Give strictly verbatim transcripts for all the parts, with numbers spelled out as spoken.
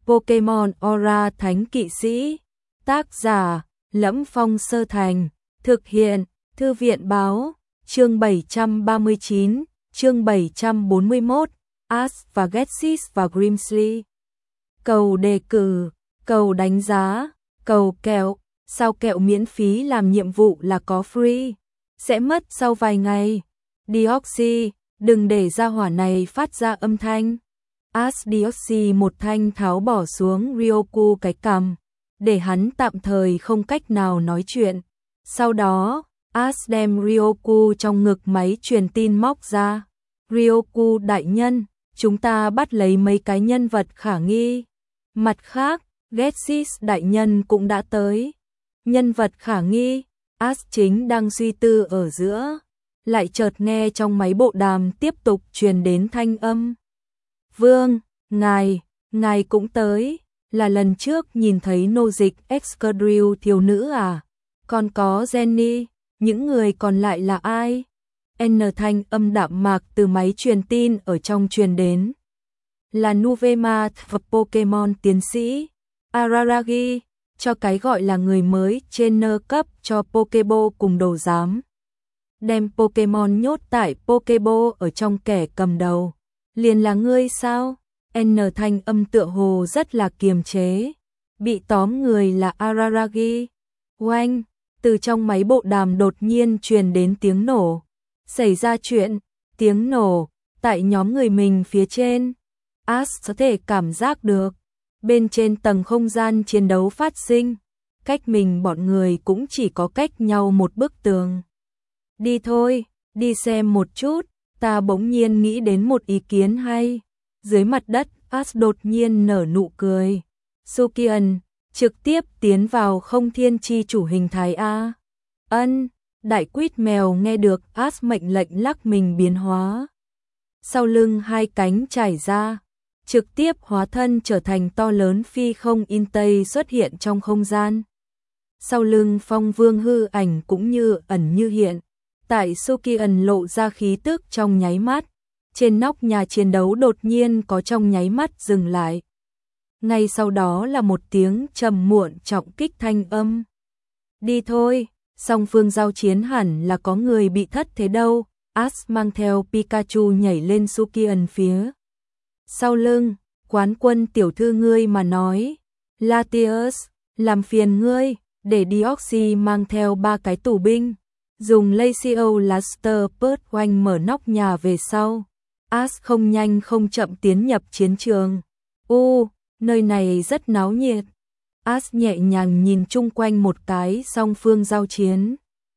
Pokemon Aura Thánh Kỵ Sĩ. Tác giả: Lẫm Phong Sơ Thành. Thực hiện: Thư viện báo. Chương bảy trăm ba mươi chín, chương bảy trăm bốn mươi mốt, Ash và Ghetsis và Grimsley. Cầu đề cử, cầu đánh giá, cầu kẹo, sao kẹo miễn phí làm nhiệm vụ là có free, sẽ mất sau vài ngày. Deoxy, đừng để ra hỏa này phát ra âm thanh. Ash Deoxy một thanh tháo bỏ xuống Ryoku cái cằm, để hắn tạm thời không cách nào nói chuyện. Sau đó, Ash đem Ryoku trong ngực máy truyền tin móc ra. Ryoku đại nhân, chúng ta bắt lấy mấy cái nhân vật khả nghi. Mặt khác, Ghetsis đại nhân cũng đã tới. Nhân vật khả nghi, Ash chính đang suy tư ở giữa, lại chợt nghe trong máy bộ đàm tiếp tục truyền đến thanh âm. Vương, ngài, ngài cũng tới, là lần trước nhìn thấy nô dịch Excadrill thiếu nữ à? Còn có Jenny, những người còn lại là ai? N thanh âm đạm mạc từ máy truyền tin ở trong truyền đến. Là Nuvema và Pokemon tiến sĩ Araragi, cho cái gọi là người mới trên nơ cấp cho Pokéball cùng đồ giám. Đem Pokemon nhốt tại Pokéball ở trong kẻ cầm đầu. Liền là ngươi sao? N thanh âm tựa hồ rất là kiềm chế. Bị tóm người là Araragi. Oanh, từ trong máy bộ đàm đột nhiên truyền đến tiếng nổ. Xảy ra chuyện, tiếng nổ, tại nhóm người mình phía trên. Ash có thể cảm giác được. Bên trên tầng không gian chiến đấu phát sinh. Cách mình bọn người cũng chỉ có cách nhau một bức tường. Đi thôi, đi xem một chút. Ta bỗng nhiên nghĩ đến một ý kiến hay. Dưới mặt đất, Ash đột nhiên nở nụ cười. Sukian, trực tiếp tiến vào không thiên chi chủ hình thái A. Ân, đại quýt mèo nghe được Ash mệnh lệnh lắc mình biến hóa. Sau lưng hai cánh trải ra, trực tiếp hóa thân trở thành to lớn phi không in tây xuất hiện trong không gian. Sau lưng Phong Vương hư ảnh cũng như ẩn như hiện. Tại Sukian lộ ra khí tức trong nháy mắt, trên nóc nhà chiến đấu đột nhiên có trong nháy mắt dừng lại. Ngay sau đó là một tiếng trầm muộn trọng kích thanh âm. Đi thôi, song phương giao chiến hẳn là có người bị thất thế đâu. Ash mang theo Pikachu nhảy lên Sukian phía sau lưng. Quán quân tiểu thư ngươi mà nói. Latios, làm phiền ngươi, để Deoxy mang theo ba cái tù binh. Dùng Lacio Laster Pert oanh mở nóc nhà về sau. Ash không nhanh không chậm tiến nhập chiến trường. U, nơi này rất náo nhiệt. Ash nhẹ nhàng nhìn chung quanh một cái song phương giao chiến.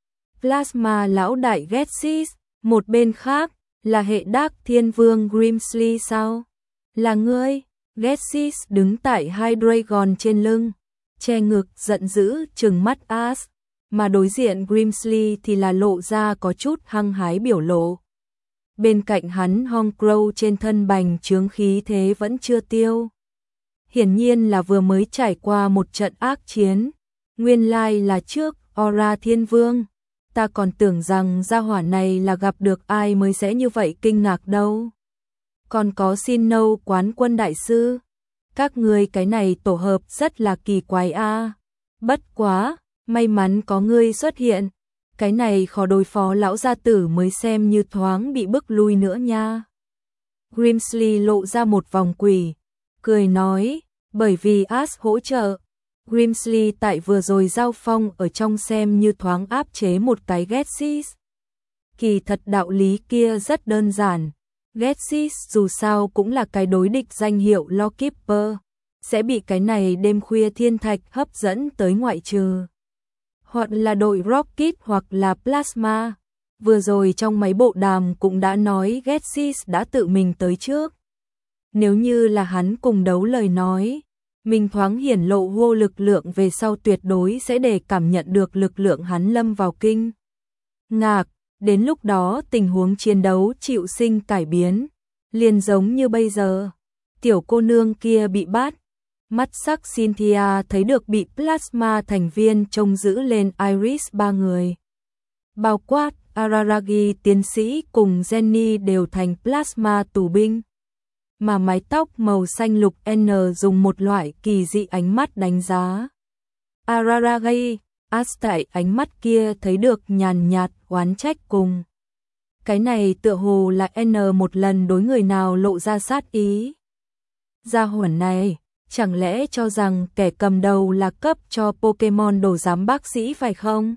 Plasma lão đại Ghetsis, một bên khác là hệ Dark Thiên Vương Grimsley sao? Là ngươi? Ghetsis đứng tại Hydreigon trên lưng, che ngực giận dữ trừng mắt Ash. Mà đối diện Grimsley thì là lộ ra có chút hăng hái biểu lộ. Bên cạnh hắn Hongrow trên thân bành chướng khí thế vẫn chưa tiêu. Hiển nhiên là vừa mới trải qua một trận ác chiến. Nguyên lai là trước Aura Thiên Vương. Ta còn tưởng rằng gia hỏa này là gặp được ai mới sẽ như vậy kinh ngạc đâu. Còn có Sinnoh quán quân đại sư. Các người cái này tổ hợp rất là kỳ quái a. Bất quá, may mắn có ngươi xuất hiện. Cái này khó đối phó lão gia tử mới xem như thoáng bị bức lui nữa nha. Grimsley lộ ra một vòng quỷ, cười nói, bởi vì Ash hỗ trợ. Grimsley tại vừa rồi giao phong ở trong xem như thoáng áp chế một cái Ghetsis. Kỳ thật đạo lý kia rất đơn giản. Ghetsis dù sao cũng là cái đối địch danh hiệu Lawkeeper, sẽ bị cái này đêm khuya thiên thạch hấp dẫn tới ngoại trừ. Hoặc là đội Rocket hoặc là Plasma. Vừa rồi trong máy bộ đàm cũng đã nói Ghetsis đã tự mình tới trước. Nếu như là hắn cùng đấu lời nói, mình thoáng hiển lộ vô lực lượng về sau tuyệt đối sẽ để cảm nhận được lực lượng hắn lâm vào kinh ngạc. Đến lúc đó tình huống chiến đấu chịu sinh cải biến, liền giống như bây giờ. Tiểu cô nương kia bị bắt. Mắt sắc Cynthia thấy được bị Plasma thành viên trông giữ lên Iris ba người. Bao quát, Araragi tiến sĩ cùng Jenny đều thành Plasma tù binh. mà mái tóc màu xanh lục N dùng một loại kỳ dị ánh mắt đánh giá. Araragi, As tại ánh mắt kia thấy được nhàn nhạt oán trách cùng. Cái này tựa hồ là N một lần đối người nào lộ ra sát ý. Gia hỏa này, chẳng lẽ cho rằng kẻ cầm đầu là cấp cho Pokemon đồ giám bác sĩ phải không?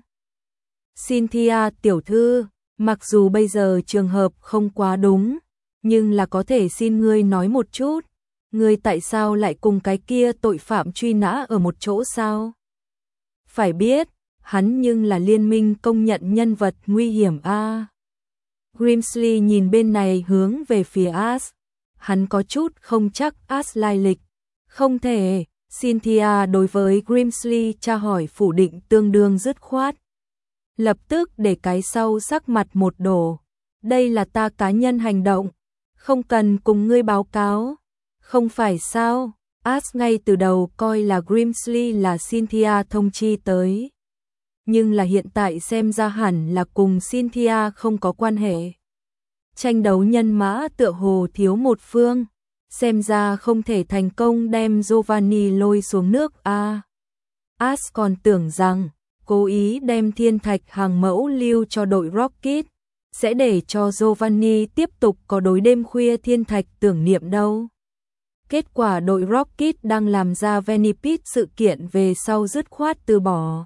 Cynthia tiểu thư, mặc dù bây giờ trường hợp không quá đúng, nhưng là có thể xin ngươi nói một chút, ngươi tại sao lại cùng cái kia tội phạm truy nã ở một chỗ sao? Phải biết, hắn nhưng là liên minh công nhận nhân vật nguy hiểm a. À. Grimsley nhìn bên này hướng về phía As, hắn có chút không chắc As lai lịch. Không thể, Cynthia đối với Grimsley tra hỏi phủ định tương đương dứt khoát. Lập tức để cái sau sắc mặt một đổ. Đây là ta cá nhân hành động, không cần cùng ngươi báo cáo. Không phải sao, As ngay từ đầu coi là Grimsley là Cynthia thông chi tới. Nhưng là hiện tại xem ra hẳn là cùng Cynthia không có quan hệ. Tranh đấu nhân mã tựa hồ thiếu một phương, xem ra không thể thành công đem Giovanni lôi xuống nước a. À, As còn tưởng rằng cố ý đem thiên thạch hàng mẫu lưu cho đội Rocket, sẽ để cho Giovanni tiếp tục có đối đêm khuya thiên thạch tưởng niệm đâu. Kết quả đội Rocket đang làm ra Venipede sự kiện về sau dứt khoát từ bỏ.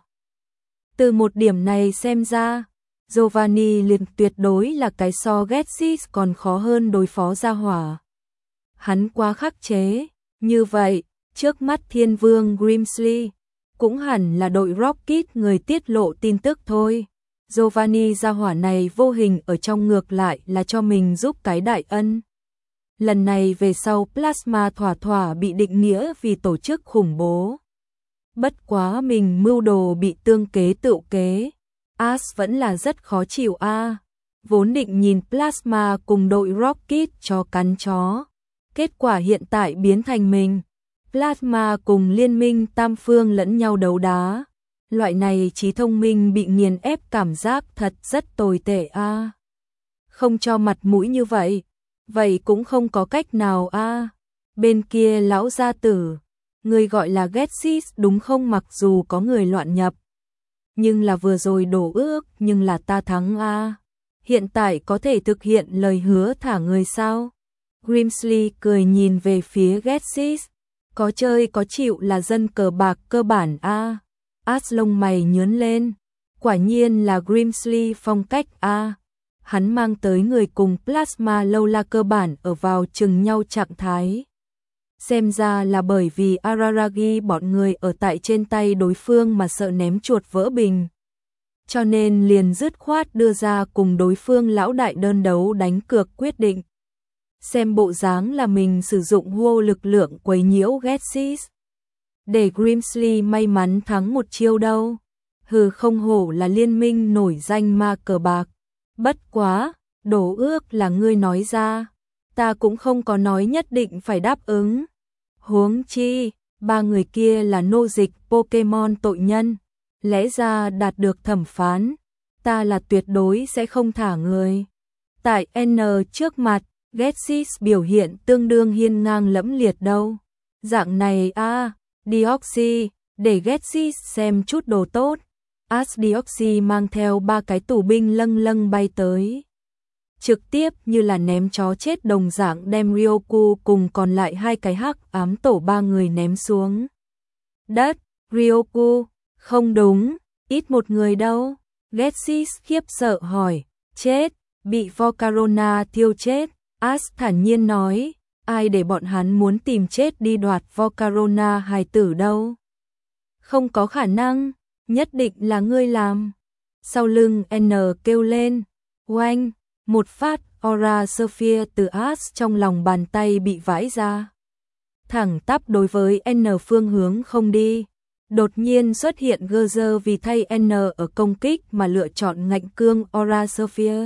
Từ một điểm này xem ra, Giovanni liền tuyệt đối là cái so Getsis còn khó hơn đối phó ra hỏa. Hắn quá khắc chế, như vậy, trước mắt Thiên Vương Grimsley, cũng hẳn là đội Rocket người tiết lộ tin tức thôi. Giovanni ra hỏa này vô hình ở trong ngược lại là cho mình giúp cái đại ân. Lần này về sau Plasma thỏa thỏa bị định nghĩa vì tổ chức khủng bố. Bất quá mình mưu đồ bị tương kế tựu kế. As vẫn là rất khó chịu a. À. Vốn định nhìn Plasma cùng đội Rocket cho cắn chó. Kết quả hiện tại biến thành mình. Plasma cùng liên minh tam phương lẫn nhau đấu đá. Loại này trí thông minh bị nghiền ép cảm giác thật rất tồi tệ a. À. Không cho mặt mũi như vậy. Vậy cũng không có cách nào a. À. Bên kia lão gia tử, người gọi là Getsis đúng không, mặc dù có người loạn nhập. Nhưng là vừa rồi đổ ước, nhưng là ta thắng a. À. Hiện tại có thể thực hiện lời hứa thả người sao? Grimsley cười nhìn về phía Getsis. Có chơi có chịu là dân cờ bạc cơ bản a. À. As lông mày nhướng lên. Quả nhiên là Grimsley phong cách a. À. Hắn mang tới người cùng Plasma lâu la cơ bản ở vào chừng nhau trạng thái. Xem ra là bởi vì Araragi bọn người ở tại trên tay đối phương mà sợ ném chuột vỡ bình. Cho nên liền dứt khoát đưa ra cùng đối phương lão đại đơn đấu đánh cược quyết định. Xem bộ dáng là mình sử dụng hô lực lượng quấy nhiễu Getsis. Để Grimsley may mắn thắng một chiêu đâu. Hừ, không hổ là liên minh nổi danh ma cờ bạc. Bất quá, đổ ước là ngươi nói ra. Ta cũng không có nói nhất định phải đáp ứng. Huống chi, ba người kia là nô dịch Pokemon tội nhân. Lẽ ra đạt được thẩm phán, ta là tuyệt đối sẽ không thả người. Tại N trước mặt, Getsis biểu hiện tương đương hiên ngang lẫm liệt đâu. Dạng này a, à, Deoxy, để Getsis xem chút đồ tốt. As Deoxy mang theo ba cái tù binh lâng lâng bay tới. Trực tiếp như là ném chó chết đồng dạng đem Ryoku cùng còn lại hai cái hắc ám tổ ba người ném xuống đất. Ryoku, không đúng, ít một người đâu. Getsis khiếp sợ hỏi, chết, bị Volcarona thiêu chết. As thản nhiên nói, ai để bọn hắn muốn tìm chết đi đoạt Volcarona hài tử đâu. Không có khả năng, nhất định là ngươi làm. Sau lưng N kêu lên, oanh, một phát Aura Sphere từ As trong lòng bàn tay bị vãi ra. Thẳng tắp đối với N phương hướng không đi. Đột nhiên xuất hiện Gerzer vì thay N ở công kích mà lựa chọn ngạnh cương Aura Sphere.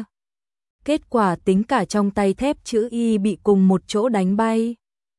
Kết quả tính cả trong tay thép chữ Y bị cùng một chỗ đánh bay.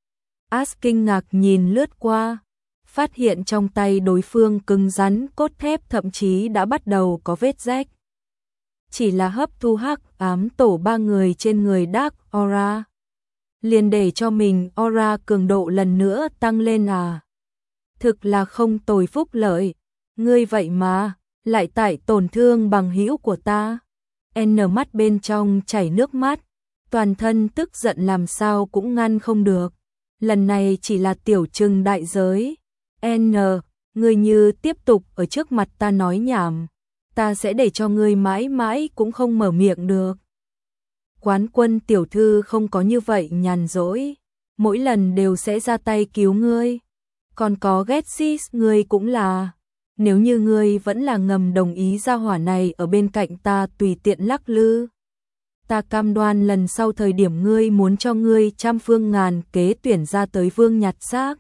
As kinh ngạc nhìn lướt qua, phát hiện trong tay đối phương cứng rắn cốt thép thậm chí đã bắt đầu có vết rách. Chỉ là hấp thu hắc ám tổ ba người trên người Dark Aura. liền để cho mình aura cường độ lần nữa tăng lên à. Thực là không tồi phúc lợi, ngươi vậy mà, lại tại tổn thương bằng hữu của ta. N mắt bên trong chảy nước mắt, toàn thân tức giận làm sao cũng ngăn không được. Lần này chỉ là tiểu trừng đại giới. N, ngươi như tiếp tục ở trước mặt ta nói nhảm, ta sẽ để cho ngươi mãi mãi cũng không mở miệng được. Quán Quân tiểu thư không có như vậy nhàn rỗi, mỗi lần đều sẽ ra tay cứu ngươi. Còn có Getsis ngươi cũng là, nếu như ngươi vẫn là ngầm đồng ý gia hỏa này ở bên cạnh ta tùy tiện lắc lư, ta cam đoan lần sau thời điểm ngươi muốn cho ngươi trăm phương ngàn kế tuyển ra tới vương nhặt xác.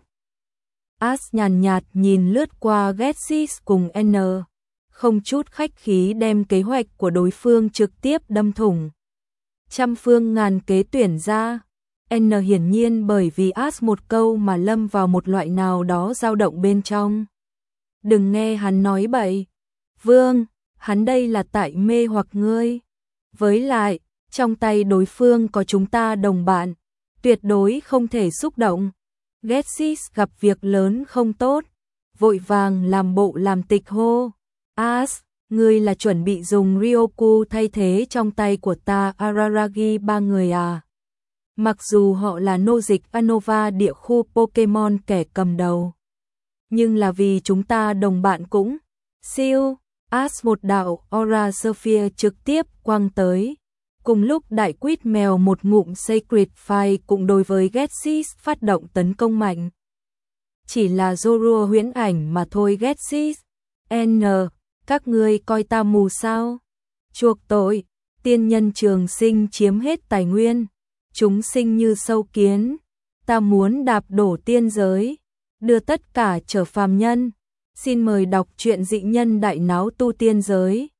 As nhàn nhạt nhìn lướt qua Getsis cùng N, không chút khách khí đem kế hoạch của đối phương trực tiếp đâm thủng. Trăm phương ngàn kế tuyển ra. N hiển nhiên bởi vì As một câu mà lâm vào một loại nào đó dao động bên trong. Đừng nghe hắn nói bậy. Vương, hắn đây là tại mê hoặc ngươi. Với lại, trong tay đối phương có chúng ta đồng bạn, tuyệt đối không thể xúc động. Getsis gặp việc lớn không tốt, vội vàng làm bộ làm tịch hô. As, ngươi là chuẩn bị dùng Ryoku thay thế trong tay của ta Araragi ba người à? Mặc dù họ là nô dịch Unova địa khu Pokemon kẻ cầm đầu, nhưng là vì chúng ta đồng bạn cũng siêu. As một đạo Aura Sphere trực tiếp quăng tới. Cùng lúc đại quýt mèo một ngụm Sacred Fire cũng đối với Getsis phát động tấn công mạnh. Chỉ là Zorua huyễn ảnh mà thôi. Getsis, N, các ngươi coi ta mù sao? Chuộc tội, tiên nhân trường sinh chiếm hết tài nguyên, chúng sinh như sâu kiến, ta muốn đạp đổ tiên giới, đưa tất cả trở phàm nhân. Xin mời đọc truyện Dị Nhân Đại Náo Tu Tiên Giới.